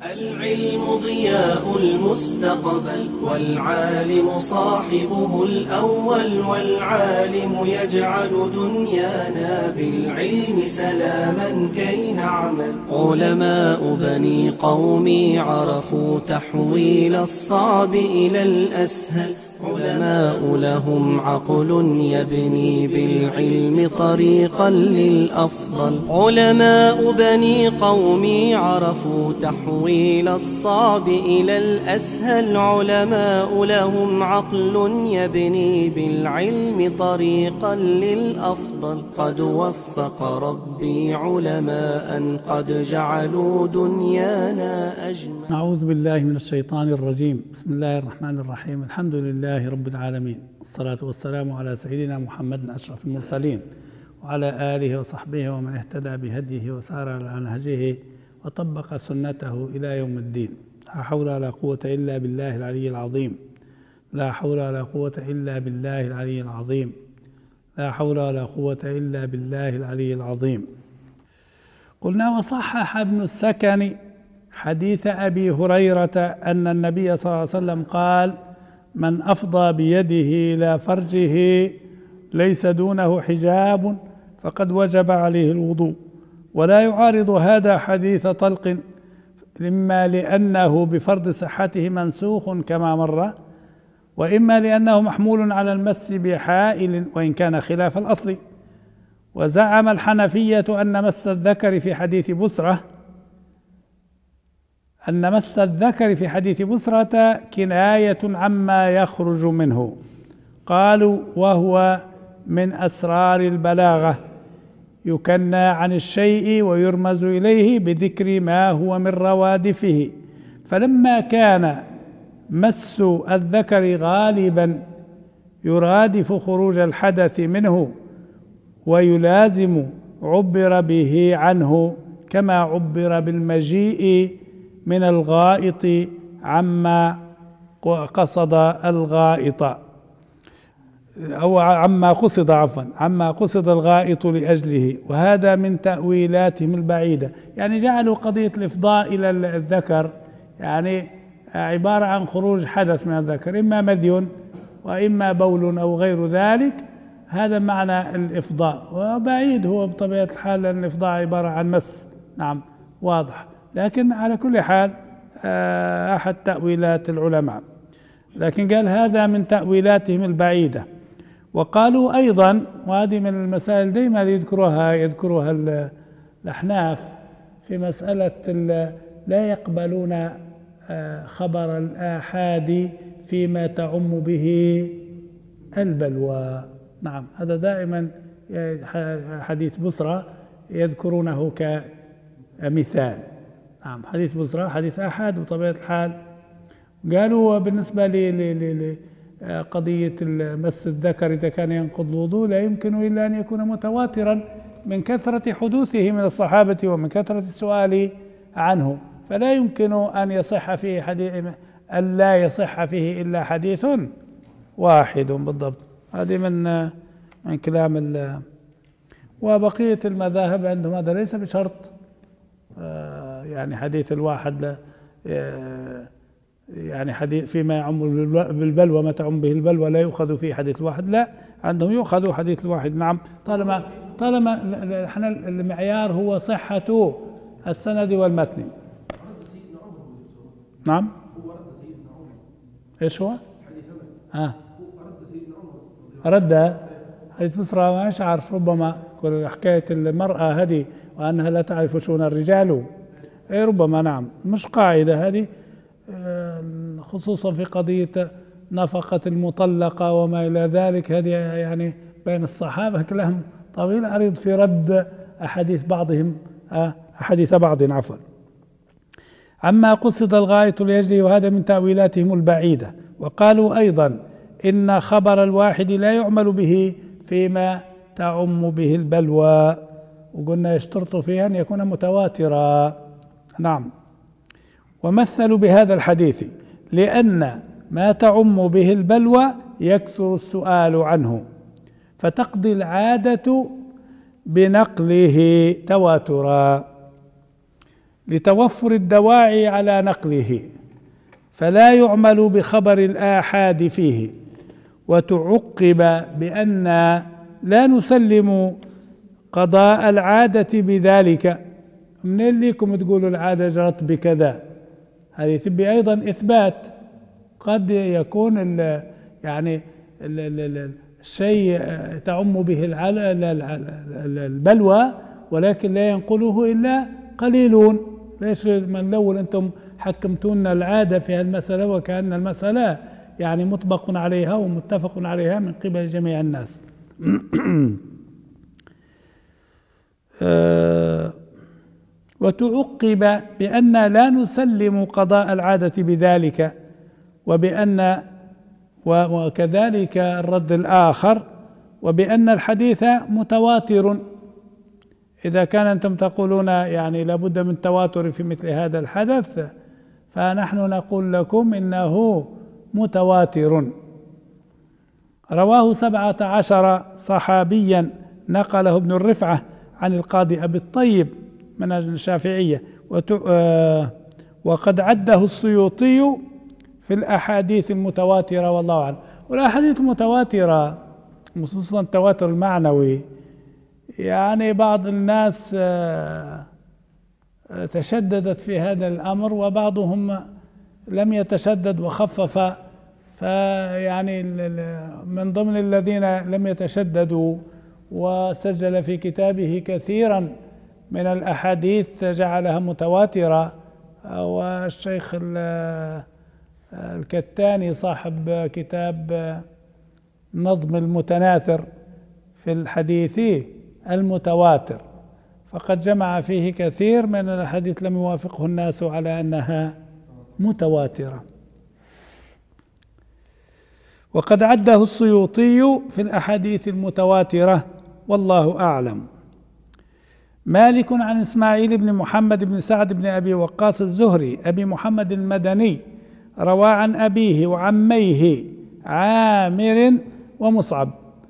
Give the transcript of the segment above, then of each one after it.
العلم ضياء المستقبل والعالم صاحبه الأول، والعالم يجعل دنيانا بالعلم سلاما كي نعمل. علماء بني قومي عرفوا تحويل الصعب إلى الأسهل، علماء لهم عقل يبني بالعلم طريقا للأفضل. علماء بني قومي عرفوا تحويل الصعب إلى الأسهل، علماء لهم عقل يبني بالعلم طريقا للأفضل. قد وفق ربي علماء قد جعلوا دنيانا أجمل. أعوذ بالله من الشيطان الرجيم. بسم الله الرحمن الرحيم. الحمد لله رب العالمين، والصلاة والسلام على سيدنا محمد أشرف المرسلين، وعلى آله وصحبه ومن اهتدى بهديه وسار على نهجه وطبق سنته إلى يوم الدين. لا حول ولا قوة إلا بالله العلي العظيم. لا حول ولا قوة إلا بالله العلي العظيم. لا حول ولا قوة إلا بالله العلي العظيم. قلنا: وصحح ابن السكن حديث أبي هريرة أن النبي صلى الله عليه وسلم قال: من أفضى بيده إلى فرجه ليس دونه حجاب فقد وجب عليه الوضوء. ولا يعارض هذا حديث طلق، إما لأنه بفرض صحته منسوخ كما مر، وإما لأنه محمول على المس بحائل وإن كان خلاف الأصل. وزعم الحنفية أن مس الذكر في حديث بسرة كناية عما يخرج منه. قالوا: وهو من أسرار البلاغة، يكنى عن الشيء ويرمز إليه بذكر ما هو من روادفه. فلما كان مس الذكر غالبا يرادف خروج الحدث منه ويلازم، عبر به عنه كما عبر بالمجيء من الغائط عما قصد الغائط، أو عما قصد الغائط لأجله. وهذا من تأويلاتهم البعيدة، يعني جعلوا قضية الإفضاء إلى الذكر يعني عبارة عن خروج حدث من الذكر، إما مذي وإما بول أو غير ذلك. هذا معنى الإفضاء، وبعيد هو بطبيعة الحال، لأن الإفضاء عبارة عن مس. نعم، واضح. لكن على كل حال أحد تأويلات العلماء، لكن قال هذا من تأويلاتهم البعيدة. وقالوا أيضا، وهذه من المسائل دائما يذكرها الأحناف في مسألة لا يقبلون خبر الآحاد فيما تعم به البلوى. نعم، هذا دائما حديث بسرى يذكرونه كمثال. نعم، حديث بسرى حديث آحاد بطبيعة الحال. قالوا: بالنسبة لقضية مس الذكر إذا كان ينقض الوضوء لا يمكن إلا أن يكون متواترا من كثرة حدوثه من الصحابة ومن كثرة السؤال عنه، فلا يمكن أن يصح فيه ألا يصح فيه إلا حديث واحد بالضبط. هذه من كلام وبقية المذاهب عندهم هذا ليس بشرط، يعني حديث الواحد يعني حديث فيما يعم بالبلوى، ما تعم به البلوى لا يؤخذ فيه حديث الواحد، لا، عندهم يؤخذ حديث الواحد. نعم، طالما احنا المعيار هو صحة السند والمتن. نعم، ايش هو؟ رد حديث بسرى، مش عارف، ربما حكاية المرأة هذه وأنها لا تعرف شؤون الرجال، ربما. نعم، مش قاعدة هذه، خصوصا في قضية نفقة المطلقة وما إلى ذلك. هذه يعني بين الصحابة كلام طويل عريض في رد أحاديث بعض عفوا. عما قصد الغاية لأجله، وهذا من تأويلاتهم البعيدة. وقالوا أيضا إن خبر الواحد لا يعمل به فيما تعم به البلوى، وقلنا يشترط فيها أن يكون متواترا. نعم، ومثلوا بهذا الحديث لأن ما تعم به البلوى يكثر السؤال عنه، فتقضي العادة بنقله تواترا. لتوفر الدواعي على نقله، فلا يعمل بخبر الآحاد فيه. وتعقب بأن لا نسلم قضاء العادة بذلك. منين ليكم تقولوا العادة جرت بكذا؟ هذه تبي أيضا إثبات. قد يكون يعني الشيء تعم به البلوى ولكن لا ينقله إلا قليلون. ليش من الأول أنتم حكمتونا العادة في هالمسألة وكأن المسألة يعني مطبق عليها ومتفق عليها من قبل جميع الناس. وتعقب بأن لا نسلم قضاء العادة بذلك، وبأن وكذلك الرد الآخر، وبأن الحديث متواتر. إذا كان أنتم تقولون يعني لابد من تواتر في مثل هذا الحدث، فنحن نقول لكم إنه متواتر. رواه 17 صحابيا نقله ابن الرفعة عن القاضي أبي الطيب من الشافعية، وقد عده السيوطي في الأحاديث المتواترة والله أعلم. والأحاديث المتواترة خصوصا التواتر المعنوي، يعني بعض الناس تشددت في هذا الأمر وبعضهم لم يتشدد وخفف. فيعني من ضمن الذين لم يتشددوا وسجل في كتابه كثيرا من الأحاديث جعلها متواترة والشيخ الكتاني صاحب كتاب نظم المتناثر في الحديث المتواتر، فقد جمع فيه كثير من الأحاديث لم يوافقه الناس على أنها متواترة. وقد عده السيوطي في الأحاديث المتواترة والله أعلم. مالك عن إسماعيل بن محمد بن سعد بن أبي وقاص الزهري أبي محمد المدني روى عن أبيه وعميه عامر ومصعب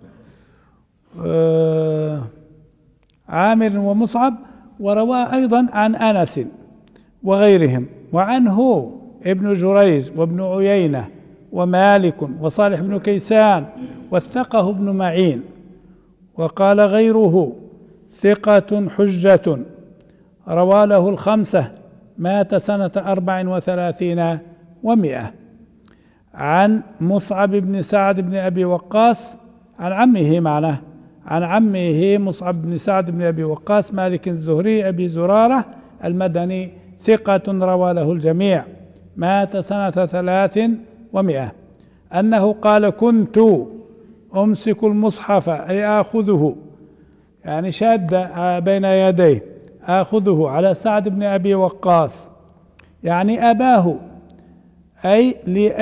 عامر ومصعب، وروى أيضا عن أنس وغيرهم، وعنه ابن جريج وابن عيينة ومالك وصالح بن كيسان وثقه ابن معين. وقال غيره ثقة حجة روى له الخمسة، مات سنة 34 و100. عن مصعب بن سعد بن أبي وقاص عن عمه معناه عن عمه مصعب بن سعد بن أبي وقاص مالك الزهري أبي زرارة المدني ثقة روى له الجميع، مات سنة 300. أنه قال كنت أمسك المصحف أي آخذه، يعني شاد بين يديه، آخذه على سعد بن أبي وقاص يعني أباه، أي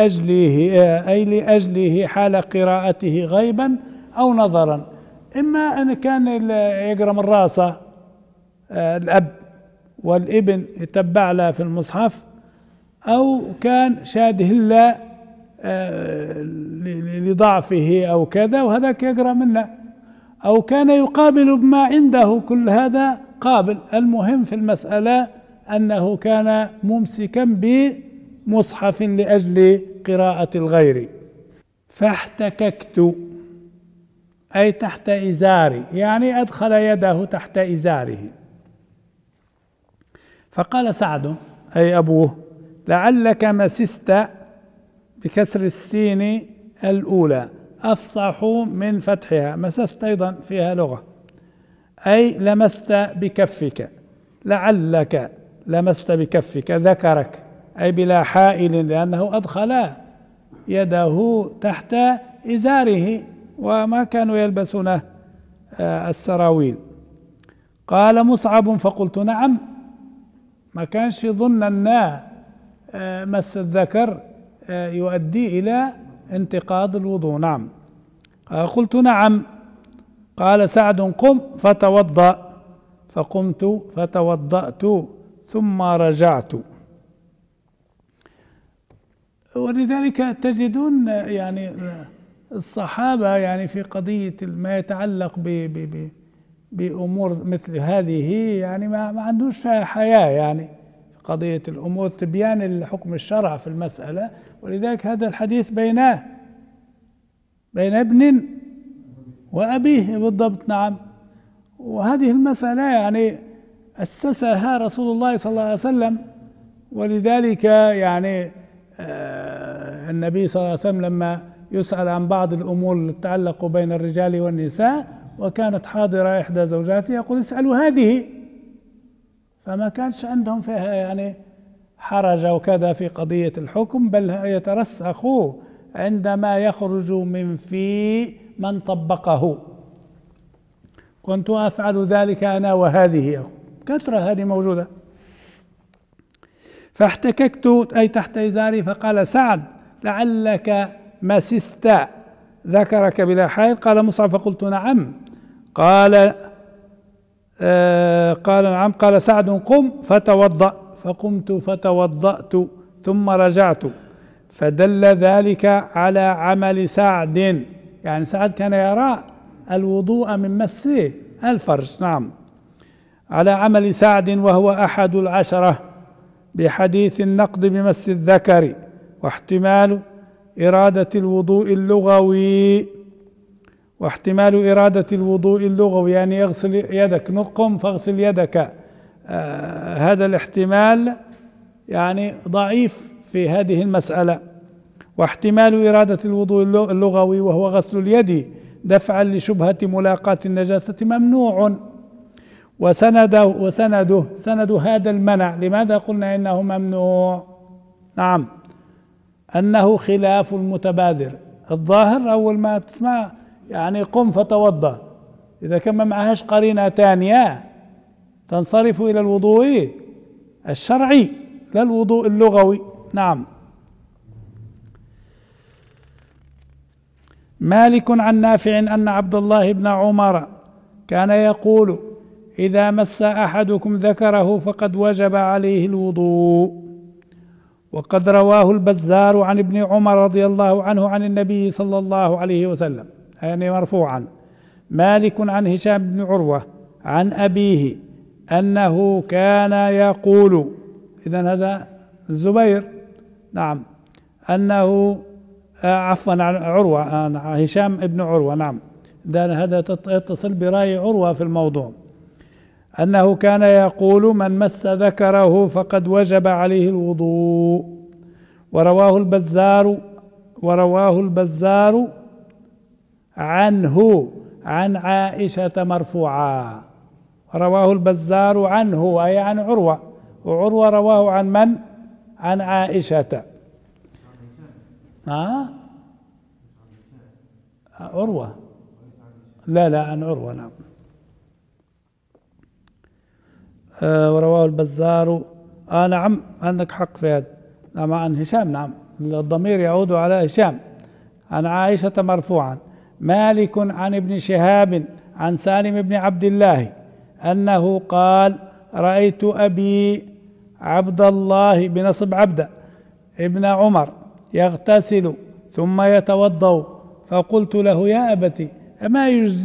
لأجله حال قراءته غيبا أو نظرا. إما أن كان يقرأ من راسه الأب والابن يتبع له في المصحف، أو كان شاده الله لضعفه أو كذا وهذاك يقرأ منه، أو كان يقابل بما عنده، كل هذا قابل. المهم في المسألة أنه كان ممسكا بمصحف لأجل قراءة الغير. فاحتككت أي تحت إزاري، يعني أدخل يده تحت إزاره. فقال سعد أي أبوه لعلك مسست بكسر السين الأولى أفصح من فتحها، مسست أيضا فيها لغة، أي لمست بكفك، لعلك لمست بكفك، ذكرك أي بلا حائل، لأنه أدخل يده تحت إزاره وما كانوا يلبسون السراويل. قال مصعب فقلت نعم، ما كانش يظن أن مس الذكر يؤدي إلى انتقاض الوضوء. نعم. قلت نعم. قال سعد قم فتوضأ، فقمت فتوضأت ثم رجعت. ولذلك تجدون يعني الصحابة يعني في قضية ما يتعلق بأمور مثل هذه يعني ما عندوش حياة، يعني قضية الأمور تبيان الحكم الشرع في المسألة، ولذلك هذا الحديث بين ابن وأبيه بالضبط. نعم. وهذه المسألة يعني أسسها رسول الله صلى الله عليه وسلم، ولذلك يعني النبي صلى الله عليه وسلم لما يسأل عن بعض الأمور التي تتعلق بين الرجال والنساء وكانت حاضرة إحدى زوجاته يقول اسألوا هذه، فما كانش عندهم فيها يعني حرج وكذا في قضية الحكم، بل يترسخ عندما يخرج من في من طبقه. كنت أفعل ذلك أنا وهذه، كثرة هذه موجودة. فاحتككت أي تحت إزاري، فقال سعد لعلك مسست ذكرك بلا حائل؟ قال مصعب فقلت نعم. قال نعم. قال سعد قم فتوضأ، فقمت فتوضأت ثم رجعت، فدل ذلك على عمل سعد، يعني سعد كان يرى الوضوء من مس الفرج. نعم. على عمل سعد وهو أحد العشرة بحديث النقض بمس الذكر، واحتمال إرادة الوضوء اللغوي، يعني يغسل يدك، نقم فاغسل يدك. هذا الاحتمال يعني ضعيف في هذه المسألة. واحتمال إرادة الوضوء اللغوي وهو غسل اليد دفعا لشبهة ملاقاة النجاسة ممنوع. سند هذا المنع، لماذا قلنا إنه ممنوع؟ نعم، أنه خلاف المتبادر. الظاهر أول ما تسمع يعني قم فتوضأ، إذا كان ما معهاش قرينة تانية تنصرف إلى الوضوء الشرعي لا الوضوء اللغوي. نعم. مالك عن نافع أن عبد الله بن عمر كان يقول إذا مس أحدكم ذكره فقد وجب عليه الوضوء. وقد رواه البزار عن ابن عمر رضي الله عنه عن النبي صلى الله عليه وسلم، يعني مرفوعا. مالك عن هشام بن عروة عن أبيه أنه كان يقول، إذن هذا الزبير. نعم. أنه عفوا عن عروة، هشام بن عروة. نعم، هذا يتصل برأي عروة في الموضوع. أنه كان يقول من مس ذكره فقد وجب عليه الوضوء. ورواه البزار عنه عن عائشة مرفوعا. رواه البزار عنه أي عن عروة، وعروة رواه عن من؟ عن عائشة. عروة، لا عن عروة. نعم. ورواه البزار. نعم، عندك حق في هذا. نعم، عن هشام. نعم، الضمير يعود على هشام. عن عائشة مرفوعا. مالك عن ابن شهاب عن سالم بن عبد الله أنه قال رأيت أبي عبد الله بنصب عبد ابن عمر يغتسل ثم يتوضأ، فقلت له يا أبت أما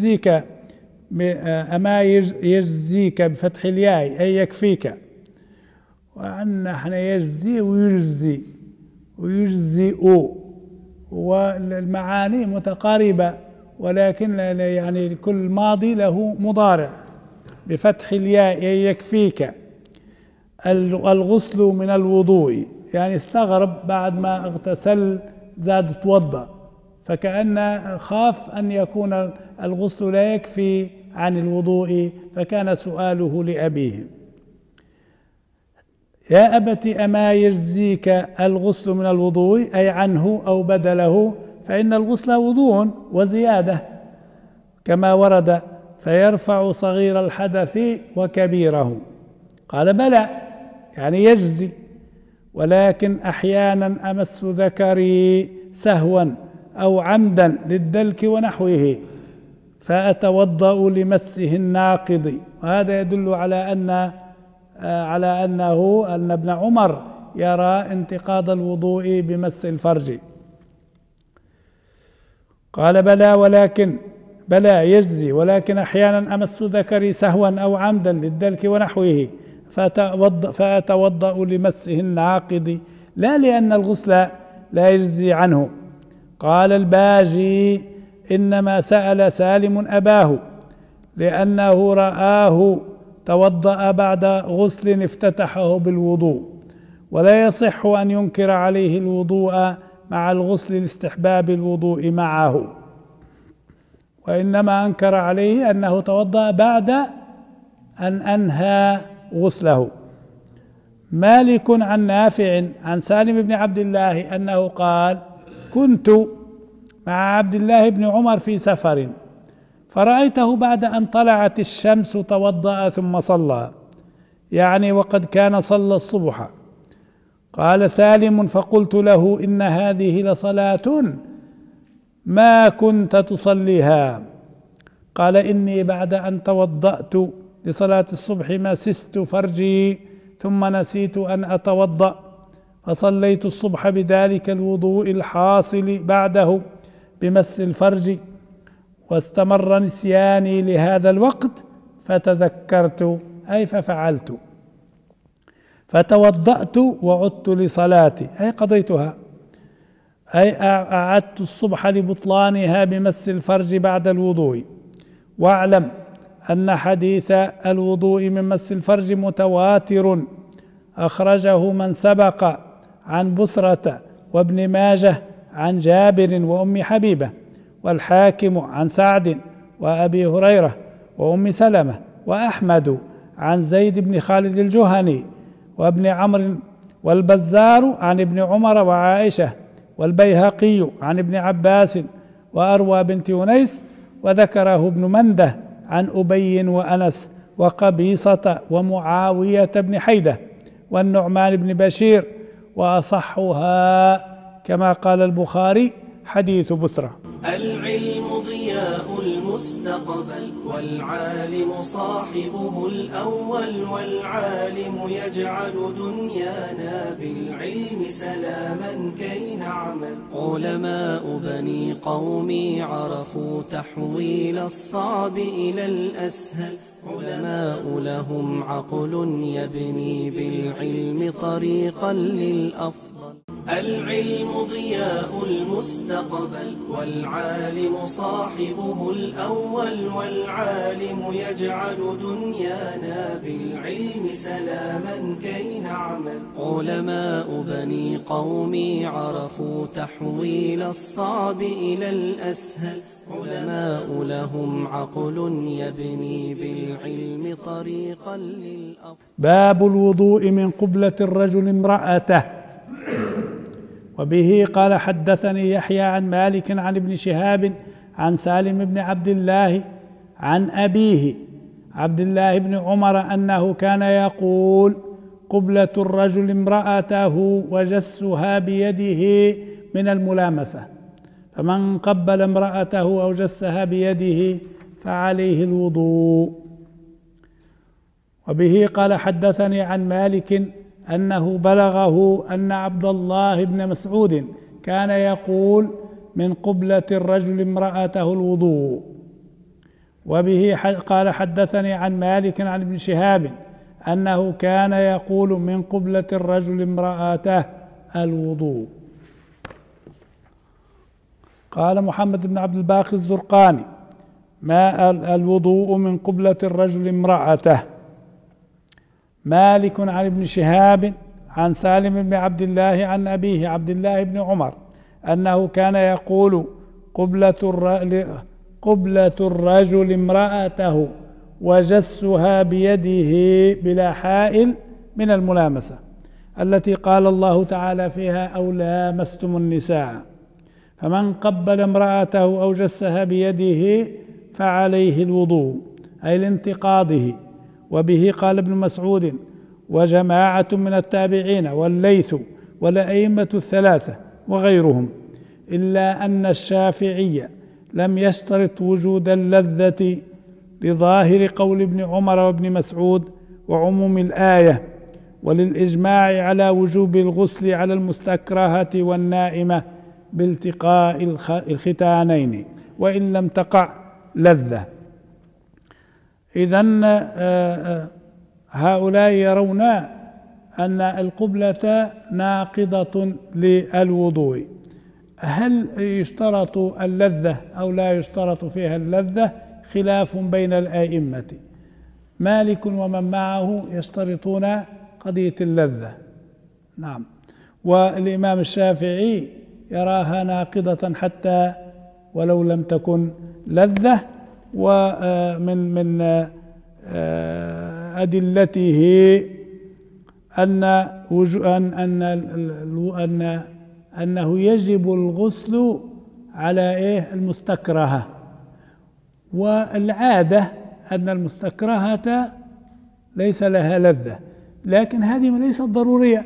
يجزيك بفتح الياء أي يكفيك، وأن احنا يجزي ويجزئ والمعاني متقاربة، ولكن يعني كل ماضي له مضارع. بفتح الياء أي يكفيك الغسل من الوضوء، يعني استغرب بعد ما اغتسل زاد توضأ، فكأن خاف أن يكون الغسل لا يكفي عن الوضوء، فكان سؤاله لأبيه يا أبت أما يجزيك الغسل من الوضوء أي عنه أو بدله، فإن الغسل وضوء وزيادة كما ورد، فيرفع صغير الحدث وكبيره. قال بلى، يعني يجزي، ولكن أحيانا أمس ذكري سهوا أو عمدا للدلك ونحوه فأتوضأ لمسه الناقض. وهذا يدل على أن ابن عمر يرى انتقاض الوضوء بمس الفرج. قال بلى يجزي، ولكن أحيانا أمس ذكري سهوا أو عمدا للدلك ونحوه فأتوضأ لمسه الناقض لا لأن الغسل لا يجزي عنه. قال الباجي: إنما سأل سالم أباه لأنه رآه توضأ بعد غسل افتتحه بالوضوء، ولا يصح أن ينكر عليه الوضوء مع الغسل لاستحباب الوضوء معه، وإنما أنكر عليه أنه توضأ بعد أن أنهى غسله. مالك عن نافع عن سالم بن عبد الله أنه قال: كنت مع عبد الله بن عمر في سفر فرأيته بعد أن طلعت الشمس توضأ ثم صلى، يعني وقد كان صلى الصبح. قال سالم: فقلت له: إن هذه لصلاة ما كنت تصليها. قال: إني بعد أن توضأت لصلاة الصبح مسست فرجي ثم نسيت أن أتوضأ، فصليت الصبح بذلك الوضوء الحاصل بعده بمس الفرج، واستمر نسياني لهذا الوقت فتذكرت، أي ففعلت، فتوضأت وعدت لصلاتي، أي قضيتها، أي أعدت الصبح لبطلانها بمس الفرج بعد الوضوء. واعلم أن حديث الوضوء من مس الفرج متواتر، أخرجه من سبق عن بصرة وابن ماجه عن جابر وأم حبيبة، والحاكم عن سعد وأبي هريرة وأم سلمة، وأحمد عن زيد بن خالد الجهني وابن عمرو، والبزار عن ابن عمر وعائشة، والبيهقي عن ابن عباس وأروى بنت أنيس، وذكره ابن منده عن أبي وأنس وقبيصة ومعاوية بن حيدة والنعمان بن بشير، وأصحها كما قال البخاري حديث بسرة. العلم ضياء المستقبل، والعالم صاحبه الأول، والعالم يجعل دنيانا بالعلم سلاما كي نعمل. علماء بني قومي عرفوا تحويل الصعب إلى الأسهل، علماء لهم عقل يبني بالعلم طريقا للأفضل. العلم ضياء المستقبل، والعالم صاحبه الأول، والعالم يجعل دنيانا بالعلم سلاما كي نعمل. علماء بني قومي عرفوا تحويل الصعب إلى الأسهل، علماء لهم عقل يبني بالعلم طريقا للأفضل. باب الوضوء من قبلة الرجل امرأته. وبه قال حدثني يحيى عن مالك عن ابن شهاب عن سالم بن عبد الله عن أبيه عبد الله بن عمر أنه كان يقول: قبلة الرجل امرأته وجسها بيده من الملامسة، فمن قبل امرأته أو جسها بيده فعليه الوضوء. وبه قال حدثني عن مالك أنه بلغه أن عبد الله بن مسعود كان يقول: من قبلة الرجل امرأته الوضوء. وبه قال حدثني عن مالك عن ابن شهاب أنه كان يقول: من قبلة الرجل امرأته الوضوء. قال محمد بن عبد الباقي الزرقاني: ما الوضوء من قبلة الرجل امرأته. مالك عن ابن شهاب عن سالم بن عبد الله عن أبيه عبد الله بن عمر أنه كان يقول: قبلة الرجل امرأته وجسها بيده بلا حائل من الملامسة التي قال الله تعالى فيها: أو لامستم النساء، فمن قبل امرأته أو جسها بيده فعليه الوضوء، أي لانتقاضه. وبه قال ابن مسعود وجماعة من التابعين والليث والأئمة الثلاثة وغيرهم، إلا أن الشافعي لم يشترط وجود اللذة لظاهر قول ابن عمر وابن مسعود وعموم الآية، وللإجماع على وجوب الغسل على المستكرهة والنائمة بالتقاء الختانين وإن لم تقع لذة. إذن هؤلاء يرون أن القبلة ناقضة للوضوء. هل يشترط اللذة أو لا يشترط فيها اللذة؟ خلاف بين الآئمة. مالك ومن معه يشترطون قضية اللذة، نعم، والإمام الشافعي يراها ناقضة حتى ولو لم تكن لذة. ومن أدلته أنه يجب الغسل على المستكرهة، والعادة أن المستكرهة ليس لها لذة، لكن هذه ليست ضرورية،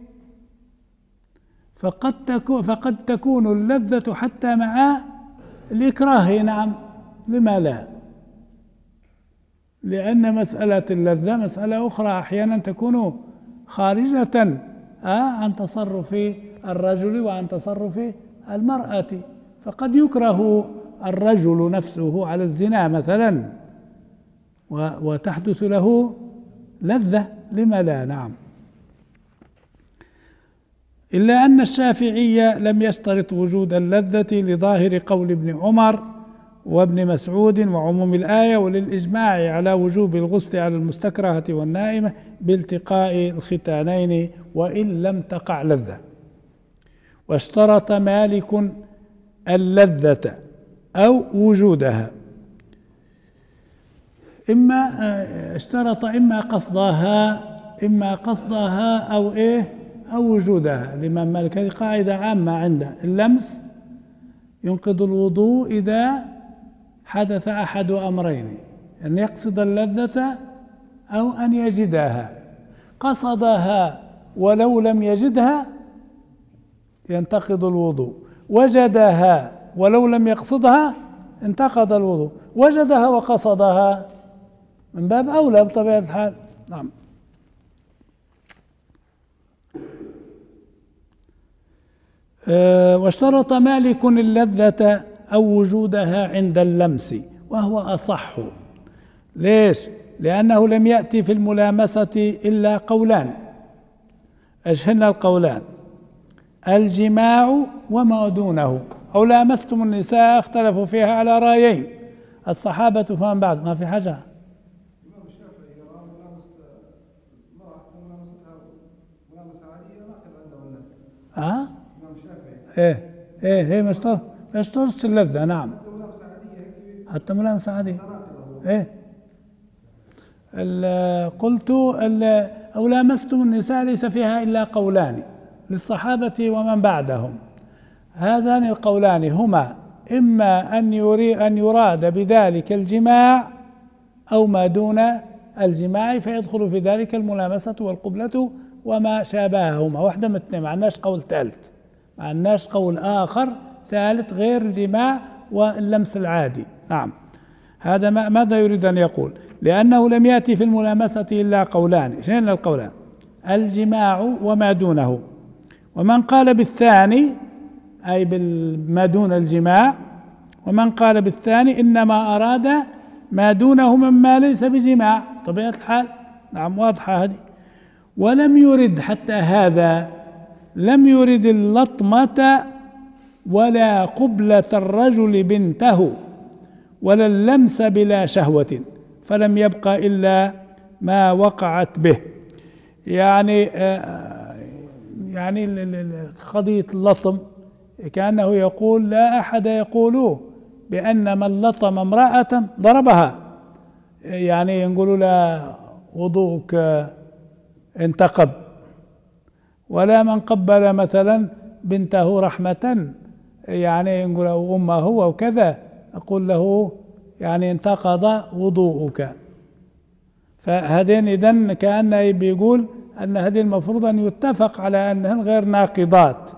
فقد تكون اللذة حتى مع الإكراه، نعم، لما لا؟ لأن مسألة اللذة مسألة أخرى، أحيانا تكون خارجة عن تصرف الرجل وعن تصرف المرأة، فقد يكره الرجل نفسه على الزنا مثلا وتحدث له لذة، لما لا؟ نعم. إلا أن الشافعي لم يشترط وجود اللذة لظاهر قول ابن عمر وابن مسعود وعموم الآية، وللإجماع على وجوب الغسل على المستكرهة والنائمة بالتقاء الختانين وإن لم تقع لذة. واشترط مالك اللذة أو وجودها، اشترط إما قصدها أو وجودها. الإمام مالك هذه قاعدة عامة عنده، اللمس ينقض الوضوء إذا حدث أحد أمرين، أن يقصد اللذة أو أن يجدها. قصدها ولو لم يجدها ينتقض الوضوء، وجدها ولو لم يقصدها انتقض الوضوء، وجدها وقصدها من باب أولى بطبيعة الحال، نعم. واشترط مالك اللذة أو وجودها عند اللمس، وهو أصح. ليش؟ لأنه لم يأتي في الملامسة إلا قولان. إيش هن القولان؟ الجماع وما دونه، أو لامستم النساء اختلفوا فيها على رأيين، الصحابة فمن بعد، ما في حاجة. ايه ما يشترطش اللذة، نعم، حتى ملامسة عادية. قلت أو لامستم النساء ليس فيها إلا قولان للصحابة ومن بعدهم. هذان القولان هما إما أن يراد بذلك الجماع أو ما دون الجماع، فيدخل في ذلك الملامسة والقبلة وما شابههما، واحدة من اثنين، ما عندناش قول ثالث، ما عندناش قول آخر ثالث غير الجماع واللمس العادي، نعم. هذا ماذا يريد أن يقول؟ لأنه لم يأتي في الملامسة إلا قولان. شنو القولان؟ الجماع وما دونه. ومن قال بالثاني أي بالما دون الجماع، ومن قال بالثاني إنما أراد ما دونه مما ليس بجماع، طبيعة الحال، نعم، واضحة هذه. ولم يرد حتى هذا، لم يرد اللطمة ولا قبلة الرجل بنته ولا اللمس بلا شهوة، فلم يبق إلا ما وقعت به. يعني قضية اللطم كأنه يقول لا أحد يقول بأن من لطم امرأة ضربها، يعني يقولوا لا وضوءك انتقض، ولا من قبل مثلا بنته رحمة، يعني يقول أو أمه وكذا، أقول له يعني انتقض وضوءك. فهذين إذن كأنه بيقول أن هذه المفروض أن يتفق على أنهن غير ناقضات.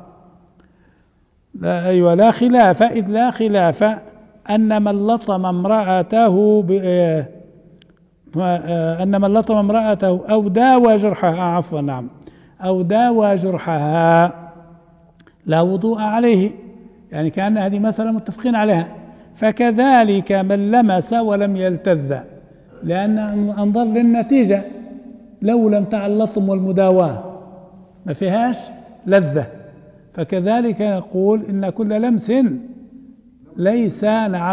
لا خلاف، إذ لا خلاف أن من لطم امرأته أو داوى جرحها، عفوا، نعم، أو داوى جرحها لا وضوء عليه، يعني كأن هذه مسألة متفقين عليها. فكذلك من لمس ولم يلتذ، لأن انظر للنتيجة، لو لم تعل اللطم والمداواة ما فيهاش لذة، فكذلك نقول إن كل لمس ليس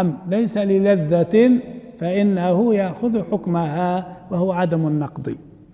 للذة فإنه يأخذ حكمها وهو عدم النقض.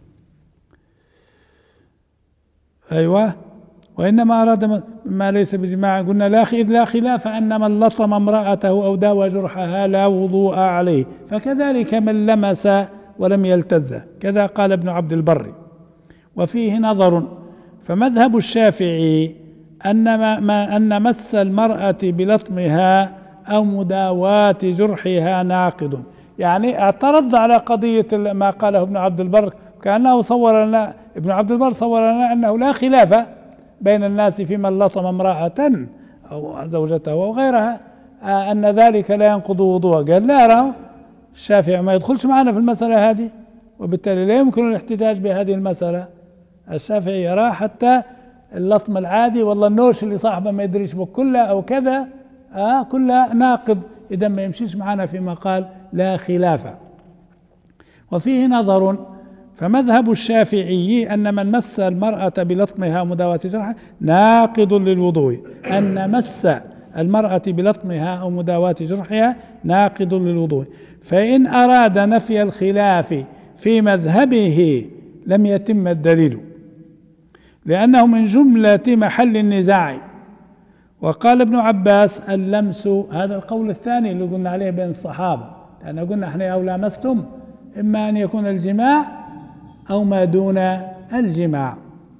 أيوة. وإنما أراد ما ليس بجماع قلنا إذ لا خلاف أن من لطم امرأته أو داوى جرحها لا وضوء عليه، فكذلك من لمس ولم يلتذ، كذا قال ابن عبد البر. وفيه نظر، فمذهب الشافعي أن مس المرأة بلطمها أو مداواة جرحها ناقض، يعني اعترض على قضية ما قاله ابن عبد البر، كأنه صور لنا ابن عبد البر صور لنا أنه لا خلاف بين الناس في من لطم امرأة أو زوجته أو غيرها أن ذلك لا ينقض وضوءه. قال لا، راه الشافعي ما يدخلش معنا في المسألة هذه، وبالتالي لا يمكن الاحتجاج بهذه المسألة. الشافعي يرى حتى اللطم العادي والله النوش اللي صاحبه ما يدريش به كله أو كذا كله ناقض، إذا ما يمشيش معنا فيما قال لا خلاف. وفيه نظر، فمذهب الشافعي أن من مس المرأة بلطمها ومداواة جرحها ناقض للوضوء، أن مس المرأة بلطمها أو مداواة جرحها ناقض للوضوء، فإن أراد نفي الخلاف في مذهبه لم يتم الدليل، لأنه من جملة محل النزاع. وقال ابن عباس اللمس، هذا القول الثاني اللي قلنا عليه بين الصحابة، لأن قلنا احنا أو لامستم إما أن يكون الجماع أو ما دون الجماع.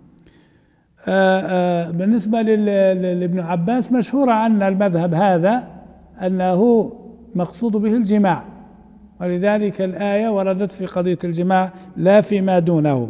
بالنسبة لابن عباس مشهور عن المذهب هذا أنه مقصود به الجماع، ولذلك الآية وردت في قضية الجماع لا فيما دونه.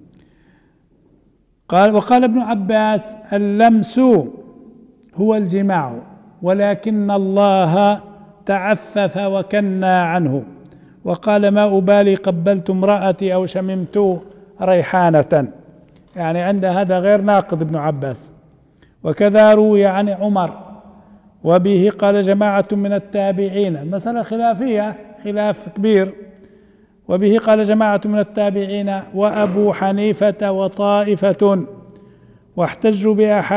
وقال ابن عباس اللمس هو الجماع، ولكن الله تعفف وكنا عنه، وقال ما أبالي قبلت امرأتي أو شممت ريحانة، يعني عند هذا غير ناقض ابن عباس. وكذا روي عن عمر، وبه قال جماعة من التابعين، المسألة خلافية خلاف كبير، وبه قال جماعة من التابعين وأبو حنيفة وطائفة، واحتجوا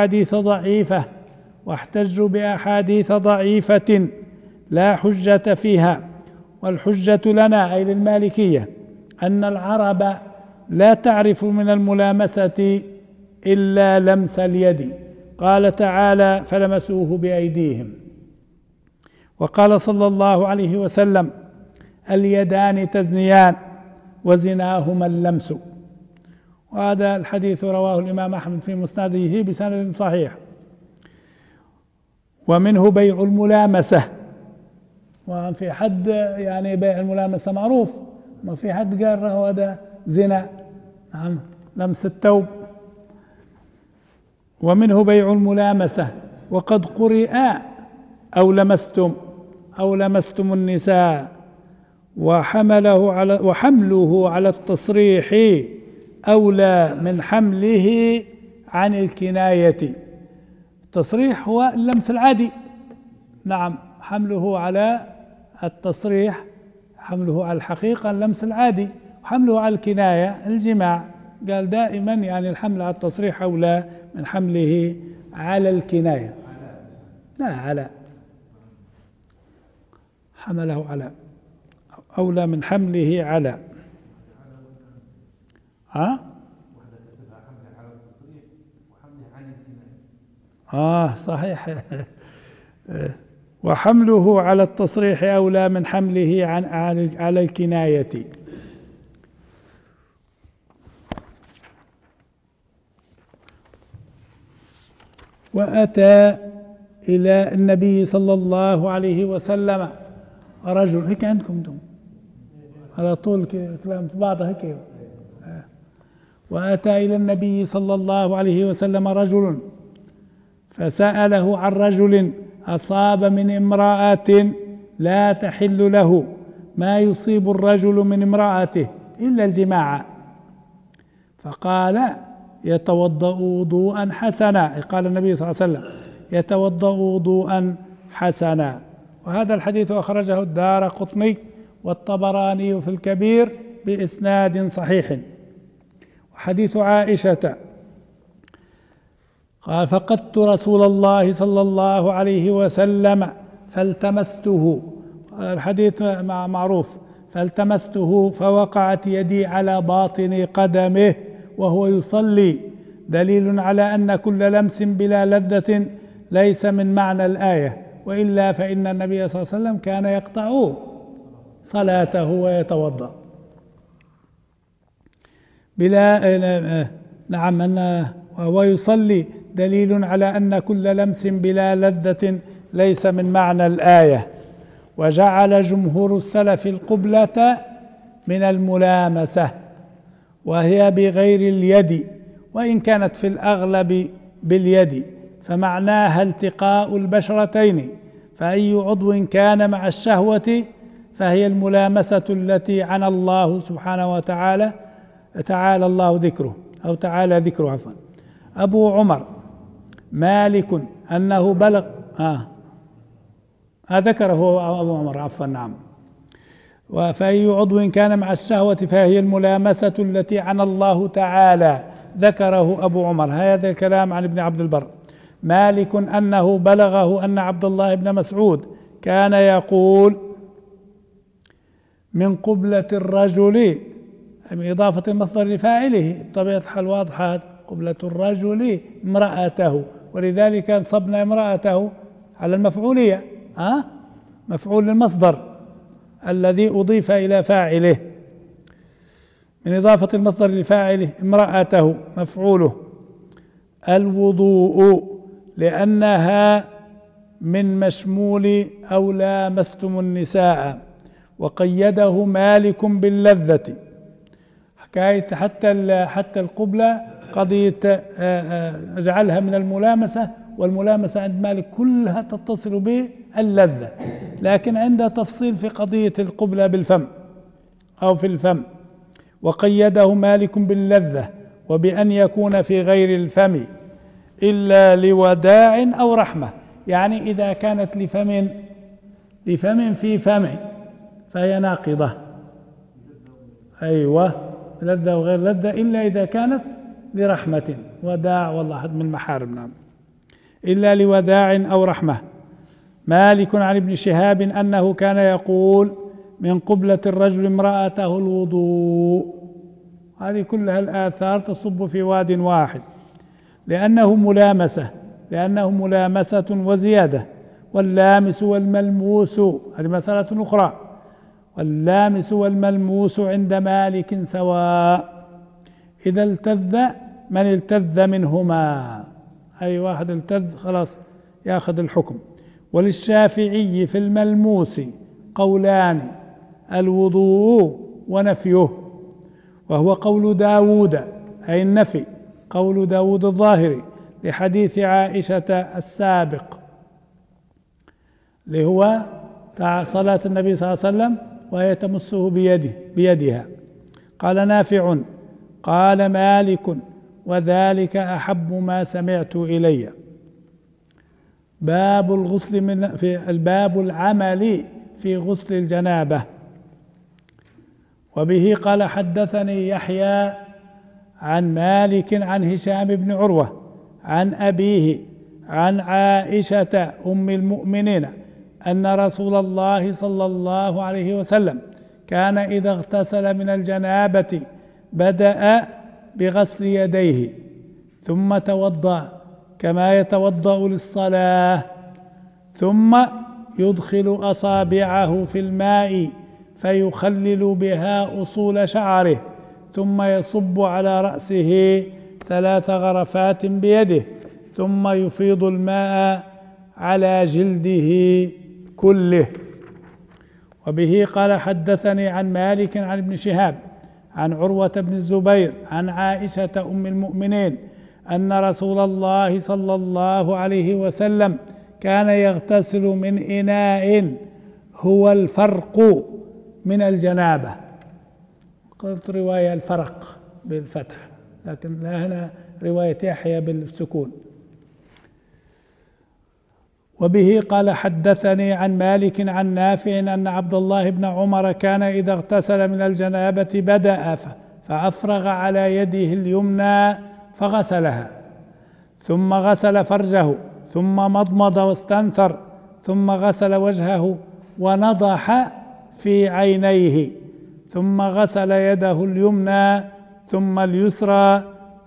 بأحاديث ضعيفة لا حجة فيها. والحجة لنا أي للمالكية أن العرب لا تعرف من الملامسة إلا لمس اليد، قال تعالى فلمسوه بأيديهم، وقال صلى الله عليه وسلم اليدان تزنيان وزناهما اللمس. وهذا الحديث رواه الإمام أحمد في مسنده بسند صحيح. ومنه بيع الملامسة، وفي حد يعني بيع الملامسة معروف، ما في حد قال له هذا زنا، نعم لمس الثوب. ومنه بيع الملامسة، وقد قرئ أو لمستم النساء، وحمله على التصريح أولى من حمله عن الكناية. التصريح هو اللمس العادي، نعم، حمله على التصريح، حمله على الحقيقة اللمس العادي، وحمله على الكناية الجماع. قال دائما يعني الحمل على التصريح أولى من حمله على الكناية. لا، على حمله على أولى من حمله على صحيح. وحمله على التصريح أولى من حمله على الكناية. وأتى إلى النبي صلى الله عليه وسلم رجل، هيك عندكم انتم على طول كلام في بعض هيك. وأتى إلى النبي صلى الله عليه وسلم رجل فسأله عن رجل أصاب من امرأة لا تحل له ما يصيب الرجل من امرأته إلا الجماع، فقال يتوضأ وضوءا حسنا، قال النبي صلى الله عليه وسلم يتوضأ وضوءا حسنا. وهذا الحديث أخرجه الدارقطني والطبراني في الكبير بإسناد صحيح. حديث عائشة قال فقدت رسول الله صلى الله عليه وسلم فالتمسته، الحديث معروف، فالتمسته فوقعت يدي على باطن قدمه وهو يصلي، دليل على أن كل لمس بلا لذة ليس من معنى الآية، وإلا فإن النبي صلى الله عليه وسلم كان يقطع صلاته ويتوضأ بلا نعم أن ويصلي، دليل على أن كل لمس بلا لذة ليس من معنى الآية. وجعل جمهور السلف القبلة من الملامسة وهي بغير اليد، وإن كانت في الأغلب باليد، فمعناها التقاء البشرتين، فأي عضو كان مع الشهوة فهي الملامسة التي عنى الله سبحانه وتعالى تعالى الله ذكره أو تعالى ذكره عفوا. أبو عمر مالك أنه بلغ ذكره أبو عمر عفوا نعم. فأي عضو كان مع الشهوة فهي الملامسة التي عنى الله تعالى، ذكره أبو عمر. هذا كلام عن ابن عبد البر. مالك أنه بلغه أن عبد الله بن مسعود كان يقول من قبلة الرجل، من إضافة المصدر لفاعله بطبيعة الحال واضحة، قبلة الرجل امرأته، ولذلك انصبنا امرأته على المفعولية، مفعول للمصدر الذي أضيف إلى فاعله، من إضافة المصدر لفاعله امرأته مفعوله. الوضوء لأنها من مشمول أو لامستم النساء، وقيده مالك باللذة، حكاية حتى القبلة قضية جعلها من الملامسة، والملامسة عند مالك كلها تتصل باللذة، لكن عند تفصيل في قضية القبلة بالفم أو في الفم. وقيده مالك باللذة وبأن يكون في غير الفم إلا لوداع أو رحمة، يعني إذا كانت لفم في فم فهي ناقضة، أيوة لذة وغير لذة، إلا إذا كانت لرحمة، وداع والله أحد من المحارم نعم، إلا لوداع أو رحمة. مالك عن ابن شهاب أنه كان يقول من قبلة الرجل امرأته الوضوء. هذه كلها الآثار تصب في واد واحد، لأنه ملامسة وزيادة. واللامس والملموس هذه مسألة أخرى، واللامس والملموس عند مالك سواء إذا التذ من التذ منهما، أي واحد التذ خلاص يأخذ الحكم. وللشافعي في الملموس قولان، الوضوء ونفيه، وهو قول داود أي النفي، قول داود الظاهري لحديث عائشة السابق اللي هو صلاة النبي صلى الله عليه وسلم وهي تمسه بيدها. قال نافع قال مالك وذلك أحب ما سمعت إلي. باب الغسل في الباب العمل في غسل الجنابة. وبه قال حدثني يحيى عن مالك عن هشام بن عروة عن أبيه عن عائشة أم المؤمنين أن رسول الله صلى الله عليه وسلم كان إذا اغتسل من الجنابة بدأ بغسل يديه ثم توضأ كما يتوضأ للصلاة، ثم يدخل أصابعه في الماء فيخلل بها أصول شعره، ثم يصب على رأسه 3 غرفات بيده، ثم يفيض الماء على جلده كله. وبه قال حدثني عن مالك عن ابن شهاب عن عروة بن الزبير عن عائشة أم المؤمنين أن رسول الله صلى الله عليه وسلم كان يغتسل من إناء هو الفرق من الجنابة. قلت رواية الفرق بالفتح، لكن لا هنا رواية يحيى بالسكون. وبه قال حدثني عن مالك عن نافع أن عبد الله بن عمر كان إذا اغتسل من الجنابة بدأ فأفرغ على يده اليمنى فغسلها، ثم غسل فرجه، ثم مضمض واستنثر، ثم غسل وجهه ونضح في عينيه، ثم غسل يده اليمنى ثم اليسرى،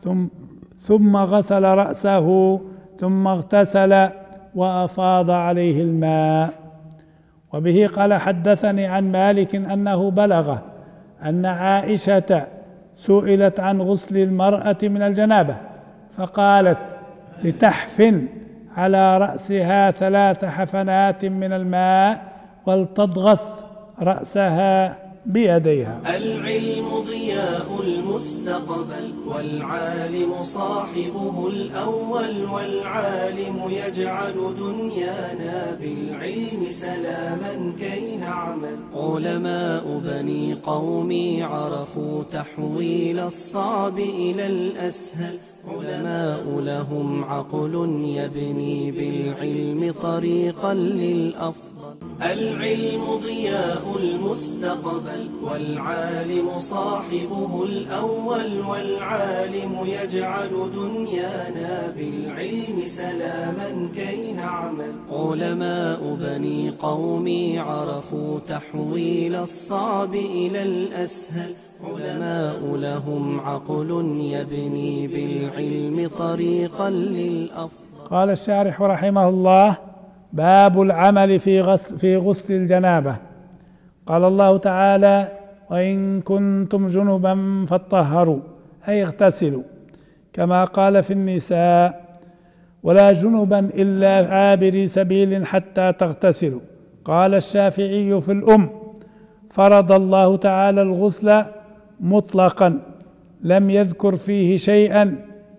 ثم غسل رأسه، ثم اغتسل وأفاض عليه الماء. وبه قال حدثني عن مالك أنه بلغه أن عائشة سئلت عن غسل المرأة من الجنابة فقالت لتحفن على رأسها 3 حفنات من الماء ولتضغط رأسها بيديها. العلم ضياء المستقبل والعالم صاحبه الأول، والعالم يجعل دنيانا بالعلم سلاما كي نعمل. علماء بني قومي عرفوا تحويل الصعب إلى الأسهل، علماء لهم عقل يبني بالعلم طريقا للأفضل. العلم ضياء المستقبل والعالم صاحبه الأول، والعالم يجعل دنيانا بالعلم سلاما كي نعمل. علماء بني قومي عرفوا تحويل الصعب إلى الأسهل، علماء لهم عقل يبني بالعلم طريقا للأفضل. قال الشارح رحمه الله: باب العمل في غسل الجنابة. قال الله تعالى: وإن كنتم جنبا فاطهروا، أي اغتسلوا، كما قال في النساء: ولا جنبا إلا عابري سبيل حتى تغتسلوا. قال الشافعي في الأم: فرض الله تعالى الغسل مطلقا، لم يذكر فيه شيئا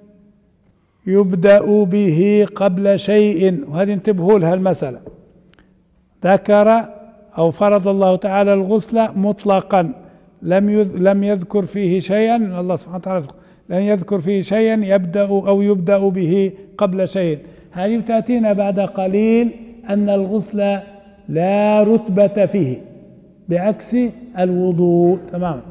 يبدأ به قبل شيء. وهذه انتبهوا لها المسألة، ذكر أو فرض الله تعالى الغسل مطلقا، لم يذكر فيه شيئا، الله سبحانه وتعالى لم يذكر فيه شيئا يبدأ به قبل شيء. هذه تأتينا بعد قليل أن الغسل لا رتبة فيه بعكس الوضوء تماما.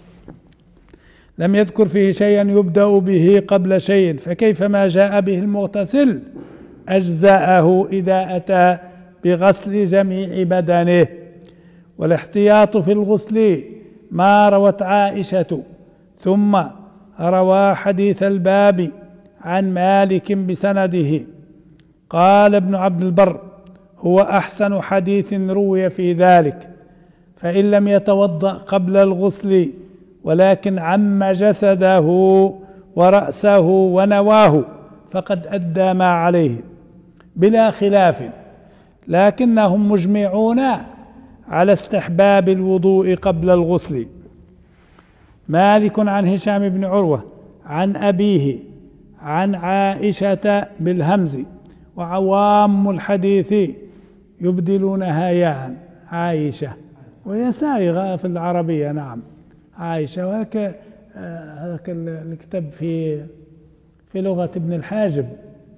لم يذكر فيه شيئا يبدأ به قبل شيء، فكيف ما جاء به المغتسل أجزأه إذا أتى بغسل جميع بدنه. والاحتياط في الغسل ما روت عائشة، ثم روى حديث الباب عن مالك بسنده. قال ابن عبد البر: هو أحسن حديث روي في ذلك، فإن لم يتوضأ قبل الغسل ولكن عم جسده ورأسه ونواه فقد أدى ما عليه بلا خلاف، لكنهم مجمعون على استحباب الوضوء قبل الغسل. مالك عن هشام بن عروة عن أبيه عن عائشة بالهمز، وعوام الحديث يبدلونها ياء عائشة، وهي سائغة في العربية. نعم عائشة. وهك الكتاب في لغة ابن الحاجب،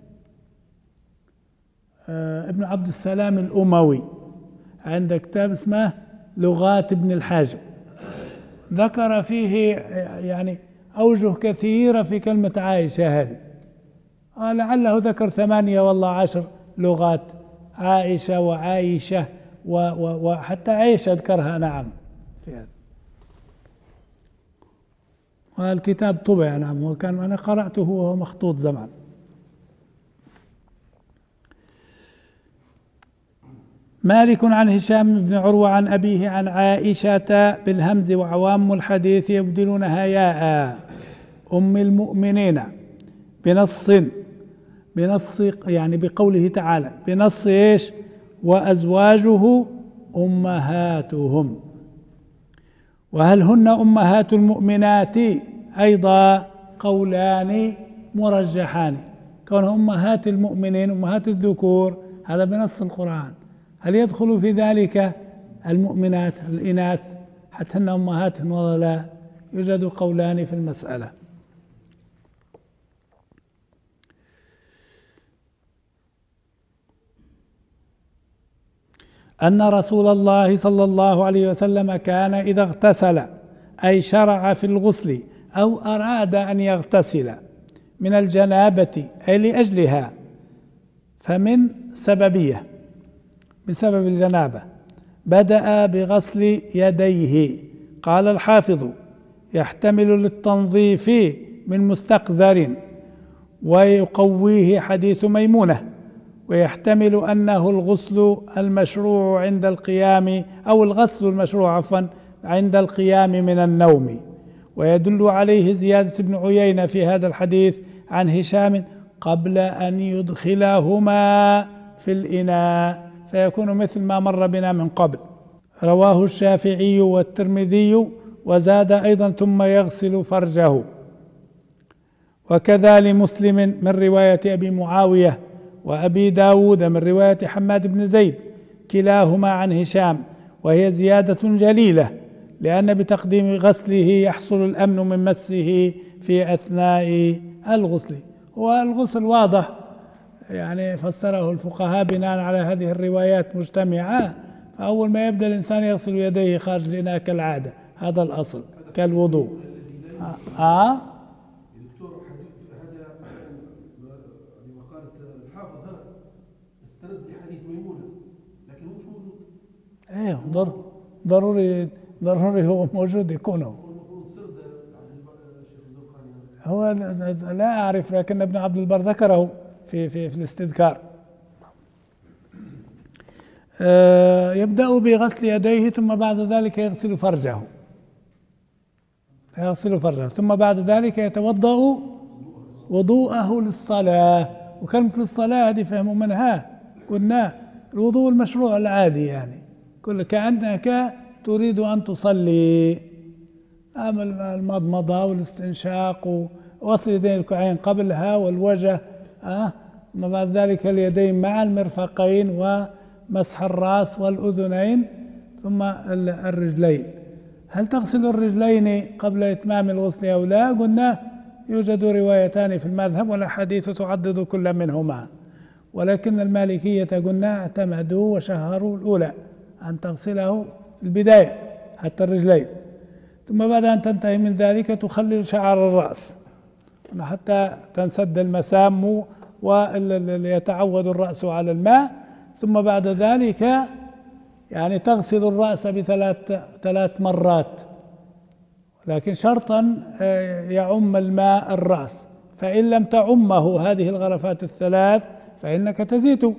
ابن عبد السلام الأموي، عنده كتاب اسمه لغات ابن الحاجب، ذكر فيه يعني أوجه كثيرة في كلمة عائشة هذه، لعله ذكر 8 والله 10 لغات، عائشة وعائشة وحتى عائشة ذكرها. نعم في هذا. والكتاب طبع. نعم، وكان أنا قرأته وهو مخطوط زمان. مالك عن هشام بن عروة عن أبيه عن عائشة بالهمز، وعوام الحديث يبدلونها ياء أم المؤمنين بنص يعني بقوله تعالى بنص ايش؟ وأزواجه أمهاتهم. وهل هن أمهات المؤمنات؟ أيضا قولان مرجحان، كون أمهات المؤمنين أمهات الذكور هذا بنص القرآن. هل يدخل في ذلك المؤمنات الإناث حتى هن أمهاتهن ولا لا؟ يوجد قولان في المسألة. أن رسول الله صلى الله عليه وسلم كان إذا اغتسل أي شرع في الغسل أو أراد أن يغتسل من الجنابة أي لأجلها، فمن سببية بسبب الجنابة بدأ بغسل يديه. قال الحافظ: يحتمل للتنظيف من مستقذر ويقويه حديث ميمونة، ويحتمل أنه الغسل المشروع عند القيام أو الغسل المشروع عند القيام من النوم. ويدل عليه زيادة ابن عيينة في هذا الحديث عن هشام قبل أن يدخلهما في الإناء، فيكون مثل ما مر بنا من قبل. رواه الشافعي والترمذي، وزاد أيضا: ثم يغسل فرجه. وكذا لمسلم من رواية أبي معاوية، وأبي داود من رواية حماد بن زيد، كلاهما عن هشام، وهي زيادة جليلة، لأن بتقديم غسله يحصل الأمن من مسه في أثناء الغسل. والغسل واضح، يعني فسره الفقهاء بناء على هذه الروايات مجتمعة، فأول ما يبدأ الإنسان يغسل يديه خارج الإناء كالعادة، هذا الأصل كالوضوء. دكتور، هذا مقالة الحافظ هنا استند لحديث ميمونة، لكن هو مش موجود. ايه ضروري هو موجود يكونه. هو لا أعرف، لكن ابن عبد البر ذكره في الاستذكار. يبدأ بغسل يديه، ثم بعد ذلك يغسل فرجه، ثم بعد ذلك يتوضأ وضوءه للصلاة. وكلمة للصلاة هذه فهموا منها قلنا الوضوء المشروع العادي، يعني كأنك تريد أن تصلي، أعمل المضمضة والاستنشاق وغسل اليدين الكوعين قبلها والوجه، ثم بعد ذلك اليدين مع المرفقين ومسح الرأس والأذنين، ثم الرجلين. هل تغسل الرجلين قبل إتمام الغسل أو لا؟ قلنا يوجد روايتان في المذهب والأحاديث تعضد كل منهما، ولكن المالكية قلنا اعتمدوا وشهروا الأولى أن تغسله في البداية حتى الرجلين، ثم بعد أن تنتهي من ذلك تخلل شعر الرأس حتى تنسد المسام ويتعود الرأس على الماء، ثم بعد ذلك يعني تغسل الرأس بثلاث مرات، لكن شرطا يعم الماء الرأس، فإن لم تعمه هذه الغرفات الثلاث فإنك تزيد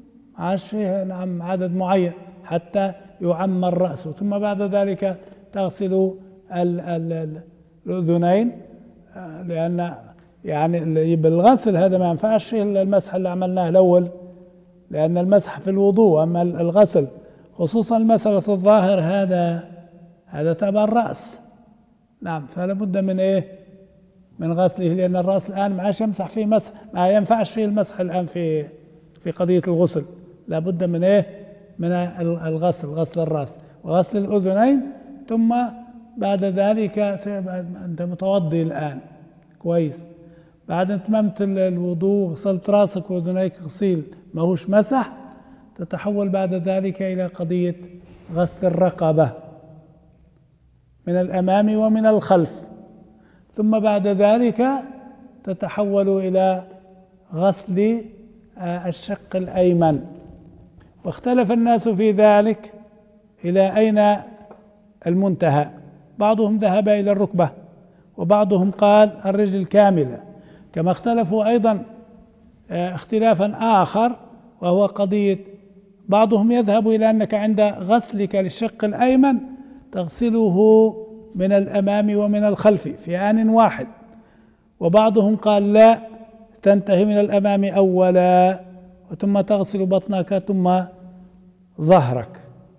عدد معين حتى يعم الرأس، ثم بعد ذلك تغسل الأذنين، لأن يعني بالغسل هذا ما ينفعش المسح اللي عملناه الأول، لأن المسح في الوضوء، أما الغسل خصوصا المسألة الظاهر هذا تبع الرأس. نعم، فلا بد من إيه؟ من غسله، لأن الرأس الآن ما عادش يمسح فيه مسح، ما ينفعش فيه المسح الآن في قضية الغسل، لا بد من إيه؟ من غسل الرأس وغسل الأذنين، ثم بعد ذلك أنت متوضي الآن كويس، بعد أتممت الوضوء غسلت رأسك وأذنيك غسيل ما هوش مسح، تتحول بعد ذلك إلى قضية غسل الرقبة من الأمام ومن الخلف، ثم بعد ذلك تتحول إلى غسل الشق الأيمن. واختلف الناس في ذلك إلى أين المنتهى، بعضهم ذهب إلى الركبة، وبعضهم قال الرجل كاملة، كما اختلفوا أيضا اختلافا آخر، وهو قضية بعضهم يذهب إلى أنك عند غسلك للشق الأيمن تغسله من الأمام ومن الخلف في آن واحد، وبعضهم قال لا، تنتهي من الأمام أولا ثم تغسل بطنك ثم ظهرك،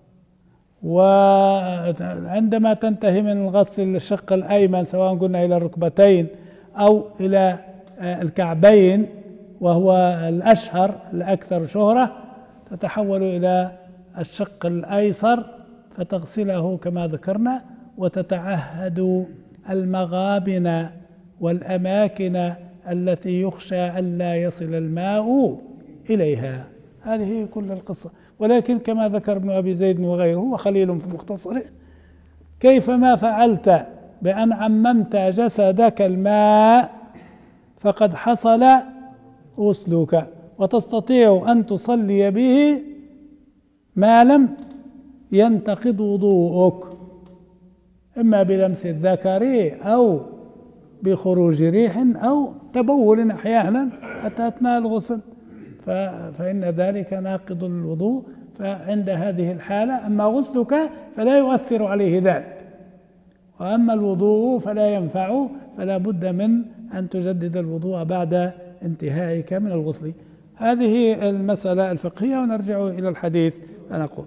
وعندما تنتهي من الغسل الشق الأيمن سواء قلنا إلى الركبتين أو إلى الكعبين وهو الأشهر الأكثر شهرة، تتحول إلى الشق الأيسر فتغسله كما ذكرنا، وتتعهد المغابن والأماكن التي يخشى ألا يصل الماء إليها. هذه كل القصة، ولكن كما ذكر ابن أبي زيد وغيره وخليل في مختصره، كيفما فعلت بأن عممت جسدك الماء فقد حصل غسلك، وتستطيع أن تصلي به ما لم ينتقض وضوءك، إما بلمس الذكر أو بخروج ريح أو تبول أحيانا حتى أثناء الغسل، فإن ذلك ناقض الوضوء. فعند هذه الحالة أما غسلك فلا يؤثر عليه ذلك، وأما الوضوء فلا ينفع، فلا بد من أن تجدد الوضوء بعد انتهائك من الغسل. هذه المسألة الفقهية. ونرجع إلى الحديث فنقول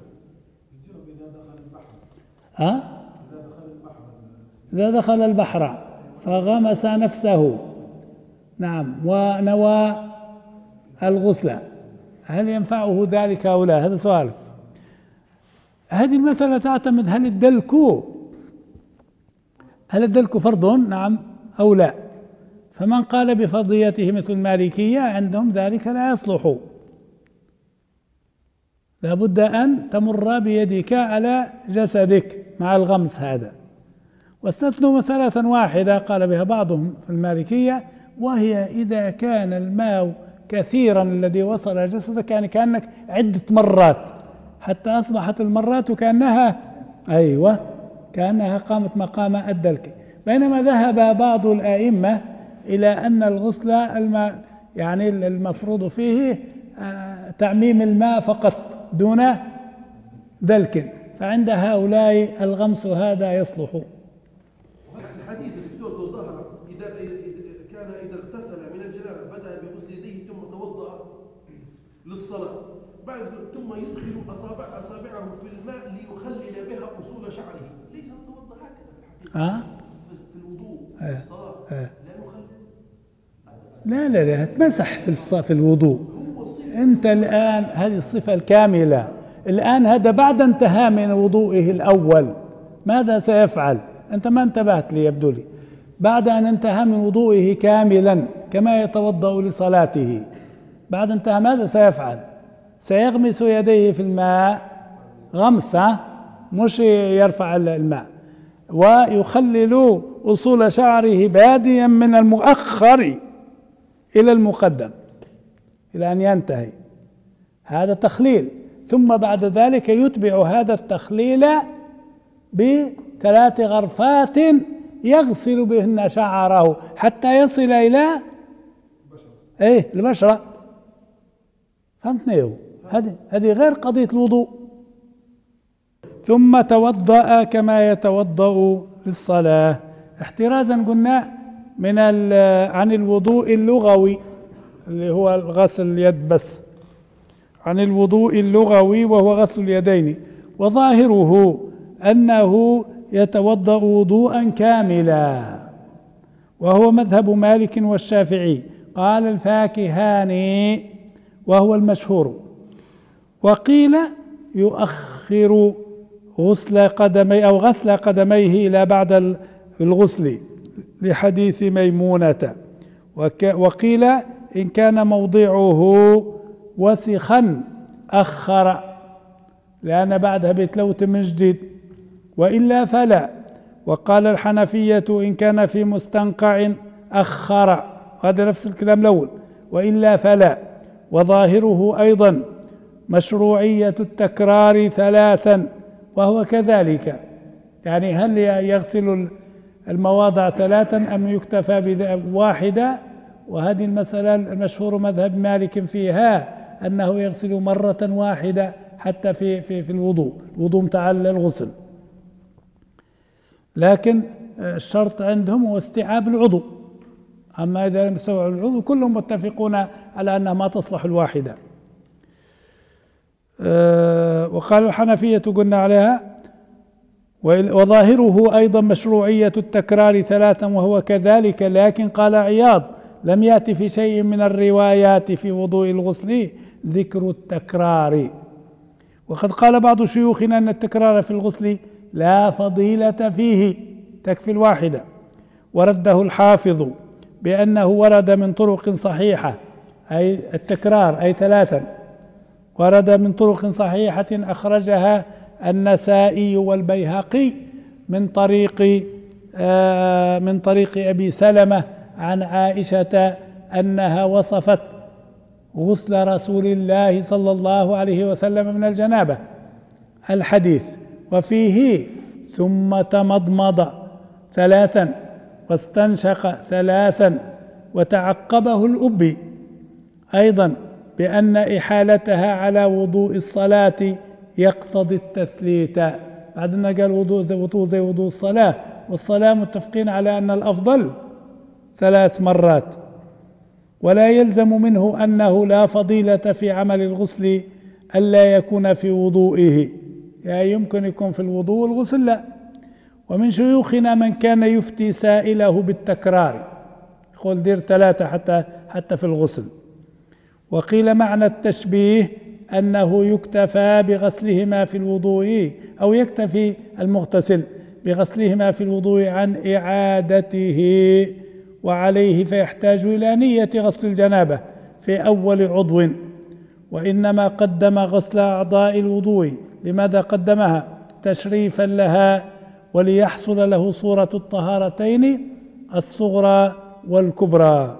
إذا دخل البحر فغمس نفسه، نعم، ونوى الغسل، هل ينفعه ذلك أو لا؟ هذا سؤال. هذه المسألة تعتمد هل الدلك فرض، نعم أو لا. فمن قال بفرضيته مثل المالكية عندهم ذلك لا يصلح، لا بد أن تمر بيدك على جسدك مع الغمس هذا. واستثنوا مسألة واحدة قال بها بعضهم في المالكية، وهي إذا كان الماء كثيرا الذي وصل جسدك، يعني كأنك عدة مرات حتى أصبحت المرات كأنها قامت مقام الدلك. بينما ذهب بعض الأئمة إلى أن الغسل يعني المفروض فيه تعميم الماء فقط دون دلك، فعند هؤلاء الغمس هذا يصلح. الحديث الدكتور ظهر إذا اغتسل من الجنابة بدأ بغسل يديه ثم توضأ للصلاة، بعد ثم يدخل أصابعه في الماء ليخلل بها أصول شعره، ليس توضأ هكذا في الوضوء في الصلاة لا نخلل. لا تمسح في الوضوء. أنت الآن هذه الصفة الكاملة، الآن هذا بعد انتهاء من وضوئه الأول ماذا سيفعل؟ أنت ما انتبهت لي يبدو لي. بعد أن انتهى من وضوئه كاملا كما يتوضأ لصلاته، بعد انتهى ماذا سيفعل؟ سيغمس يديه في الماء غمسة، مش يرفع الماء، ويخلل أصول شعره باديا من المؤخر إلى المقدم إلى أن ينتهي، هذا تخليل. ثم بعد ذلك يتبع هذا التخليل ب3 غرفات يغسل بهن شعره حتى يصل إلى البشرة. فهمتني؟ هذه غير قضية الوضوء. ثم توضأ كما يتوضأ للصلاة، احترازا قلنا عن الوضوء اللغوي اللي هو غسل اليد بس، عن الوضوء اللغوي وهو غسل اليدين. وظاهره أنه يتوضأ وضوءا كاملا، وهو مذهب مالك والشافعي. قال الفاكهاني وهو المشهور. وقيل يؤخر غسل قدميه إلى بعد الغسل لحديث ميمونة. وقيل إن كان موضعه وسخا أخر، لأن بعدها بيتلوت من جديد، وإلا فلا. وقال الحنفية إن كان في مستنقع أخر، هذا نفس الكلام الأول، وإلا فلا. وظاهره أيضا مشروعية التكرار 3، وهو كذلك، يعني هل يغسل المواضع 3 أم يكتفى بواحدة؟ وهذه المسألة المشهور مذهب مالك فيها أنه يغسل مرة واحدة حتى في الوضوء متاع الغسل، لكن الشرط عندهم هو استيعاب العضو. أما إذا لم يستوعب العضو كلهم متفقون على أنها ما تصلح الواحدة. وقال الحنفية قلنا عليها. وظاهره أيضا مشروعية التكرار 3، وهو كذلك. لكن قال عياض لم يأتي في شيء من الروايات في وضوء الغسل ذكر التكرار. وقد قال بعض شيوخنا أن التكرار في الغسل لا فضيلة فيه، تكفي الواحدة. ورده الحافظ بأنه ورد من طرق صحيحة، أي التكرار أي 3، ورد من طرق صحيحة أخرجها النسائي والبيهقي من طريق من طريق أبي سلمة عن عائشة أنها وصفت غسل رسول الله صلى الله عليه وسلم من الجنابة الحديث، وفيه ثم تمضمض 3 واستنشق 3 وتعقبه الأبي أيضا بأن إحالتها على وضوء الصلاة يقتضي التثليث. بعدنا قال وضوء زي وضوء الصلاة، والصلاة متفقين على أن الأفضل 3 مرات، ولا يلزم منه أنه لا فضيلة في عمل الغسل ألا يكون في وضوئه، يعني يمكن يكون في الوضوء والغسل لا. ومن شيوخنا من كان يفتي سائله بالتكرار، يقول دير 3 حتى في الغسل. وقيل معنى التشبيه أنه يكتفى بغسلهما في الوضوء، أو يكتفي المغتسل بغسلهما في الوضوء عن إعادته، وعليه فيحتاج إلى نية غسل الجنابة في أول عضو، وإنما قدم غسل أعضاء الوضوء. لماذا قدمها؟ تشريفا لها وليحصل له صورة الطهارتين الصغرى والكبرى.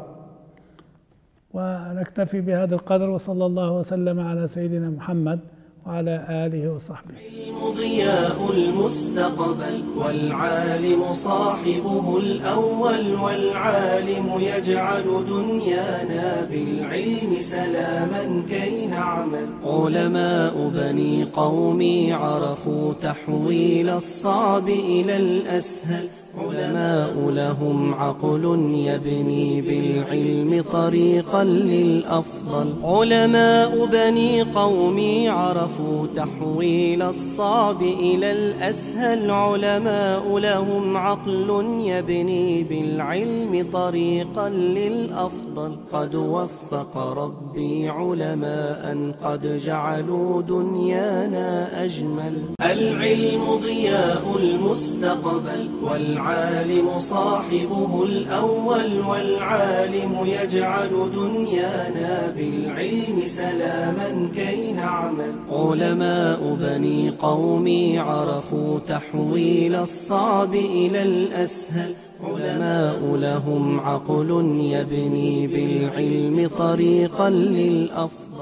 ونكتفي بهذا القدر، وصلى الله وسلم على سيدنا محمد وعلى آله وصحبه. العلم ضياء المستقبل، والعالم صاحبه الأول، والعالم يجعل دنيانا بالعلم سلاما كي نعمل. علماء بني قومي عرفوا تحويل الصعب إلى الأسهل، علماء لهم عقل يبني بالعلم طريقا للأفضل. علماء بني قومي عرفوا تحويل الصعب إلى الأسهل، علماء لهم عقل يبني بالعلم طريقا للأفضل. قد وفق ربي علماء قد جعلوا دنيانا أجمل. العلم ضياء المستقبل، والعالم صاحبه الأول، والعالم يجعل دنيانا بالعلم سلاما كي نعمل. علماء بني قومي عرفوا تحويل الصعب إلى الأسهل، علماء لهم عقل يبني بالعلم طريقا للأفضل.